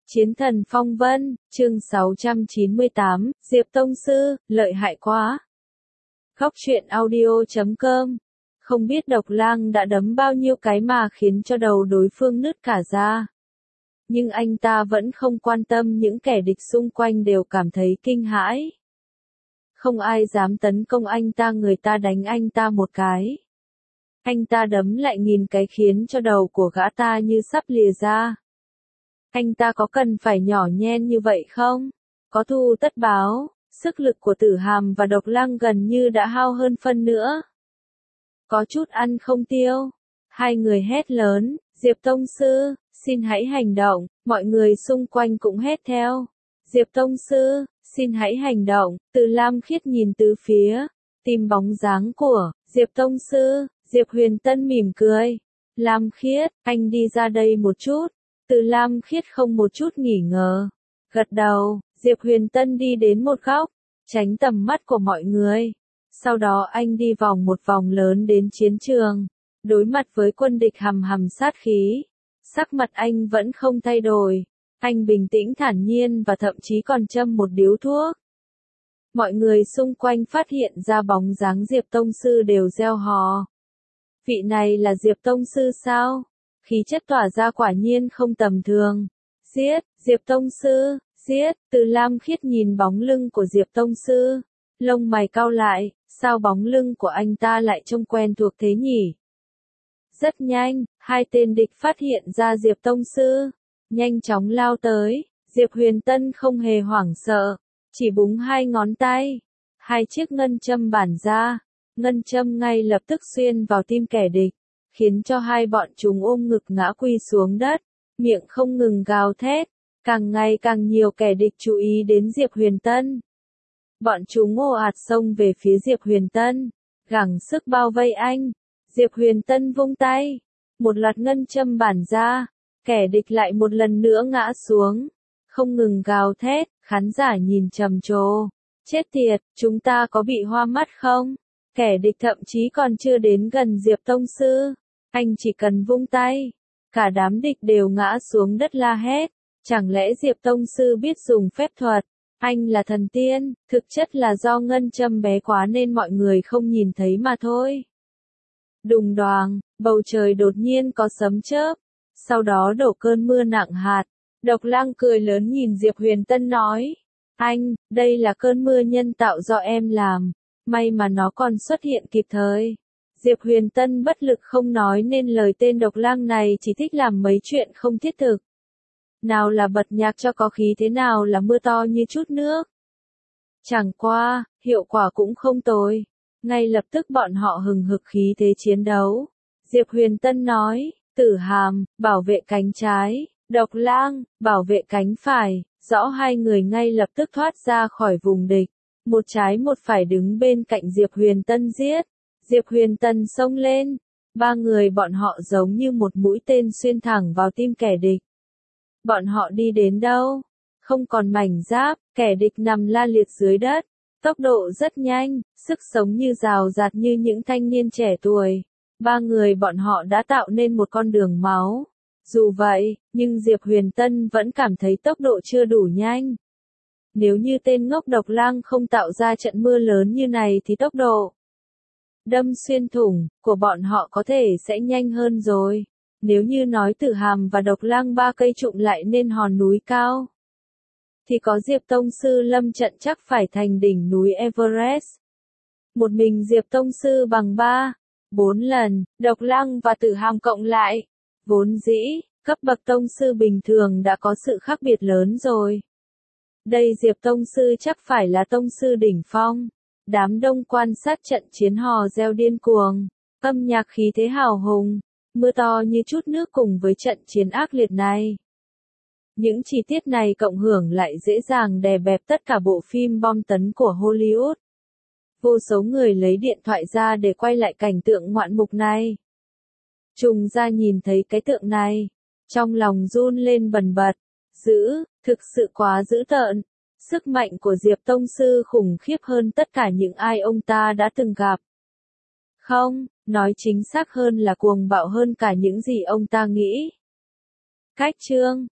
Chiến thần phong vân, chương 698, Diệp Tông Sư, lợi hại quá. Khóc chuyện audio.com. Không biết Độc Lang đã đấm bao nhiêu cái mà khiến cho đầu đối phương nứt cả ra. Nhưng anh ta vẫn không quan tâm, những kẻ địch xung quanh đều cảm thấy kinh hãi. Không ai dám tấn công anh ta, người ta đánh anh ta một cái. Anh ta đấm lại nghìn cái khiến cho đầu của gã ta như sắp lìa ra. Anh ta có cần phải nhỏ nhen như vậy không? Có thù tất báo, sức lực của Tử Hàm và Độc Lang gần như đã hao hơn phân nữa. Có chút ăn không tiêu. Hai người hét lớn, Diệp Tông Sư, xin hãy hành động, mọi người xung quanh cũng hét theo. Diệp Tông Sư, xin hãy hành động, Từ Lam Khiết nhìn tứ phía, tìm bóng dáng của Diệp Tông Sư. Diệp Huyền Tân mỉm cười. Lam Khiết, anh đi ra đây một chút. Từ Lam Khiết không một chút nghỉ ngờ. Gật đầu, Diệp Huyền Tân đi đến một góc, tránh tầm mắt của mọi người. Sau đó anh đi vòng một vòng lớn đến chiến trường. Đối mặt với quân địch hầm hầm sát khí. Sắc mặt anh vẫn không thay đổi. Anh bình tĩnh thản nhiên và thậm chí còn châm một điếu thuốc. Mọi người xung quanh phát hiện ra bóng dáng Diệp Tông Sư đều reo hò. Vị này là Diệp Tông Sư sao? Khí chất tỏa ra quả nhiên không tầm thường. Giết, Diệp Tông Sư, giết. Từ Lam Khiết nhìn bóng lưng của Diệp Tông Sư. Lông mày cau lại, sao bóng lưng của anh ta lại trông quen thuộc thế nhỉ? Rất nhanh, hai tên địch phát hiện ra Diệp Tông Sư. Nhanh chóng lao tới, Diệp Huyền Tân không hề hoảng sợ. Chỉ búng hai ngón tay. Hai chiếc ngân châm bản ra. Ngân châm ngay lập tức xuyên vào tim kẻ địch. Khiến cho hai bọn chúng ôm ngực ngã quỳ xuống đất, miệng không ngừng gào thét. Càng ngày càng nhiều kẻ địch chú ý đến Diệp Huyền Tân. Bọn chúng ồ ạt xông về phía Diệp Huyền Tân, gắng sức bao vây anh. Diệp Huyền Tân vung tay, một loạt ngân châm bản ra, kẻ địch lại một lần nữa ngã xuống, không ngừng gào thét. Khán giả nhìn trầm trồ, chết tiệt, chúng ta có bị hoa mắt không? Kẻ địch thậm chí còn chưa đến gần Diệp Tông Sư. Anh chỉ cần vung tay, cả đám địch đều ngã xuống đất la hét. Chẳng lẽ Diệp Tông Sư biết dùng phép thuật? Anh là thần tiên, thực chất là do ngân châm bé quá nên mọi người không nhìn thấy mà thôi. Đùng đoàng, bầu trời đột nhiên có sấm chớp, sau đó đổ cơn mưa nặng hạt. Độc Lang cười lớn nhìn Diệp Huyền Tân nói, anh, đây là cơn mưa nhân tạo do em làm, may mà nó còn xuất hiện kịp thời. Diệp Huyền Tân bất lực không nói nên lời, tên Độc Lang này chỉ thích làm mấy chuyện không thiết thực. Nào là bật nhạc cho có khí, thế nào là mưa to như chút nước. Chẳng qua, hiệu quả cũng không tồi. Ngay lập tức bọn họ hừng hực khí thế chiến đấu. Diệp Huyền Tân nói, Tử Hàm, bảo vệ cánh trái, Độc Lang, bảo vệ cánh phải. Rõ hai người ngay lập tức thoát ra khỏi vùng địch. Một trái một phải đứng bên cạnh Diệp Huyền Tân giết. Diệp Huyền Tân xông lên. Ba người bọn họ giống như một mũi tên xuyên thẳng vào tim kẻ địch. Bọn họ đi đến đâu? Không còn mảnh giáp, kẻ địch nằm la liệt dưới đất. Tốc độ rất nhanh, sức sống như rào rạt như những thanh niên trẻ tuổi. Ba người bọn họ đã tạo nên một con đường máu. Dù vậy, nhưng Diệp Huyền Tân vẫn cảm thấy tốc độ chưa đủ nhanh. Nếu như tên ngốc Độc Lang không tạo ra trận mưa lớn như này thì tốc độ đâm xuyên thủng của bọn họ có thể sẽ nhanh hơn rồi. Nếu như nói Tử Hàm và Độc Lang ba cây trụng lại nên hòn núi cao, thì có Diệp Tông Sư lâm trận chắc phải thành đỉnh núi Everest. Một mình Diệp Tông Sư bằng 4 lần, Độc Lang và Tử Hàm cộng lại. Vốn dĩ, cấp bậc Tông Sư bình thường đã có sự khác biệt lớn rồi. Đây Diệp Tông Sư chắc phải là Tông Sư đỉnh phong. Đám đông quan sát trận chiến hò reo điên cuồng, âm nhạc khí thế hào hùng, mưa to như chút nước cùng với trận chiến ác liệt này. Những chi tiết này cộng hưởng lại dễ dàng đè bẹp tất cả bộ phim bom tấn của Hollywood. Vô số người lấy điện thoại ra để quay lại cảnh tượng ngoạn mục này. Trùng ra nhìn thấy cái tượng này, trong lòng run lên bần bật. Thực sự quá dữ tợn. Sức mạnh của Diệp Tông Sư khủng khiếp hơn tất cả những ai ông ta đã từng gặp. Không, nói chính xác hơn là cuồng bạo hơn cả những gì ông ta nghĩ. Cách chương